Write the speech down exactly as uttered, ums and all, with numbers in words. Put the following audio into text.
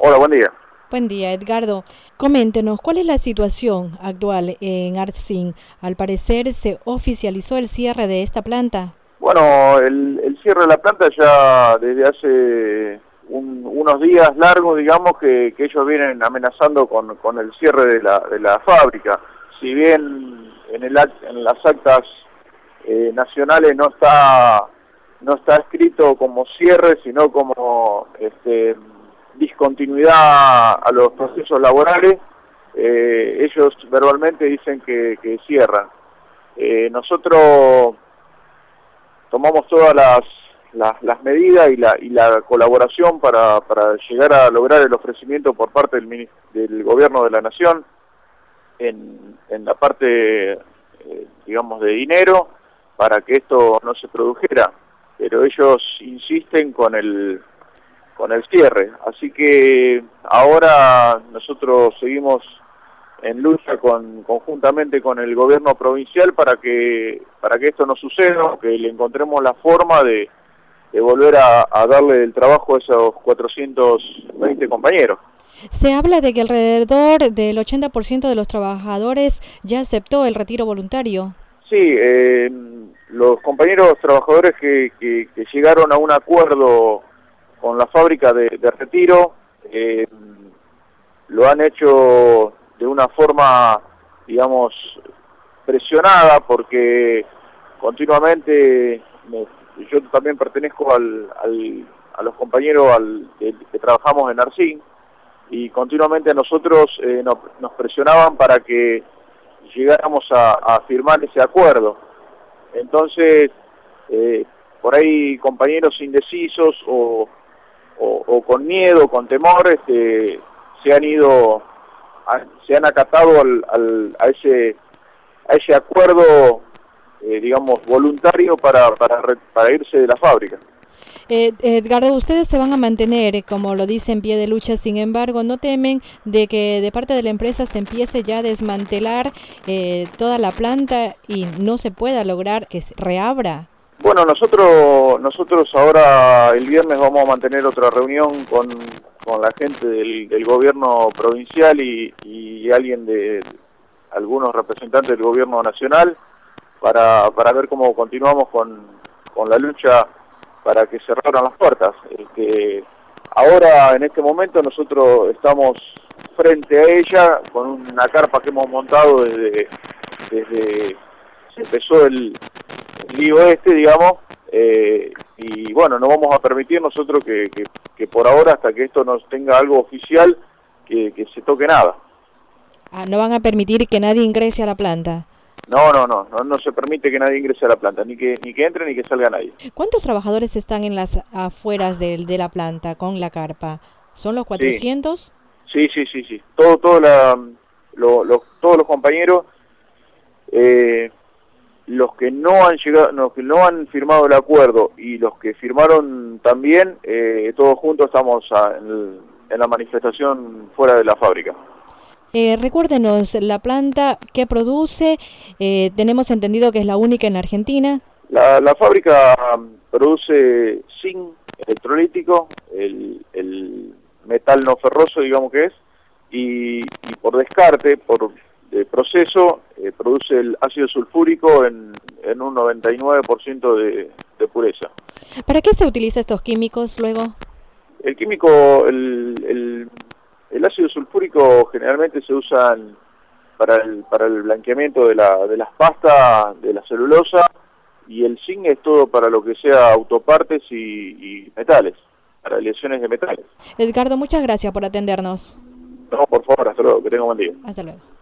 Hola, buen día. Buen día, Edgardo. Coméntenos, ¿cuál es la situación actual en Arcin? Al parecer, ¿se oficializó el cierre de esta planta? Bueno, el, el cierre de la planta ya desde hace un, unos días largos, digamos, que, que ellos vienen amenazando con, con el cierre de la, de la fábrica. Si bien en, el, en las actas eh, nacionales no está, no está escrito como cierre, sino como este, discontinuidad a los procesos laborales, eh, ellos verbalmente dicen que, que cierran. Eh, nosotros tomamos todas las, las, las medidas y la, y la colaboración para, para llegar a lograr el ofrecimiento por parte del, del Gobierno de la Nación en, en la parte, eh, digamos, de dinero para que esto no se produjera, pero ellos insisten con el con el cierre, así que ahora nosotros seguimos en lucha con, conjuntamente con el gobierno provincial para que para que esto no suceda, que le encontremos la forma de, de volver a, a darle el trabajo a esos cuatrocientos veinte compañeros. Se habla de que alrededor del ochenta por ciento de los trabajadores ya aceptó el retiro voluntario. Sí, eh, los compañeros trabajadores que, que, que llegaron a un acuerdo con la fábrica de, de retiro, eh, lo han hecho de una forma, digamos, presionada, porque continuamente, me, yo también pertenezco al, al, a los compañeros al, que, que trabajamos en Arcin, y continuamente a nosotros eh, nos, nos presionaban para que llegáramos a, a firmar ese acuerdo. Entonces, eh, por ahí compañeros indecisos o, o, o con miedo, con temor, este, se han ido... se han acatado al, al, a ese a ese acuerdo, eh, digamos, voluntario para, para, para irse de la fábrica. Eh, Edgardo, ustedes se van a mantener, como lo dice, en pie de lucha, sin embargo, ¿no temen de que de parte de la empresa se empiece ya a desmantelar eh, toda la planta y no se pueda lograr que se reabra? Bueno, nosotros nosotros ahora el viernes vamos a mantener otra reunión con, con la gente del, del gobierno provincial y, y alguien de algunos representantes del gobierno nacional para, para ver cómo continuamos con, con la lucha para que se abran las puertas. Este, ahora, en este momento, nosotros estamos frente a ella con una carpa que hemos montado desde, desde se empezó el lío este, digamos, eh, y bueno, no vamos a permitir nosotros que, que, que por ahora, hasta que esto nos tenga algo oficial, que, que se toque nada. Ah, ¿no van a permitir que nadie ingrese a la planta? No, no, no, no, no se permite que nadie ingrese a la planta, ni que ni que entre ni que salga nadie. ¿Cuántos trabajadores están en las afueras de, de la planta con la carpa? ¿Son los cuatrocientos? Sí, sí, sí, sí, sí. Todo, todo la, lo, lo, todos los compañeros, eh, los que no han llegado, los que no han firmado el acuerdo y los que firmaron también, eh, todos juntos estamos a, en, en la manifestación fuera de la fábrica. Eh, recuérdenos, la planta que produce, eh, tenemos entendido que es la única en Argentina. La, la fábrica produce zinc electrolítico, el, el metal no ferroso, digamos que es, y, y por descarte, por de proceso, eh, produce el ácido sulfúrico en, en un noventa y nueve por ciento de, de pureza. ¿Para qué se utiliza estos químicos luego? El químico, el, el, el ácido sulfúrico generalmente se usa para el, para el blanqueamiento de, la, de las pastas, de la celulosa, y el zinc es todo para lo que sea autopartes y, y metales, para aleaciones de metales. Edgardo, muchas gracias por atendernos. No, por favor, hasta luego, que tenga un buen día. Hasta luego.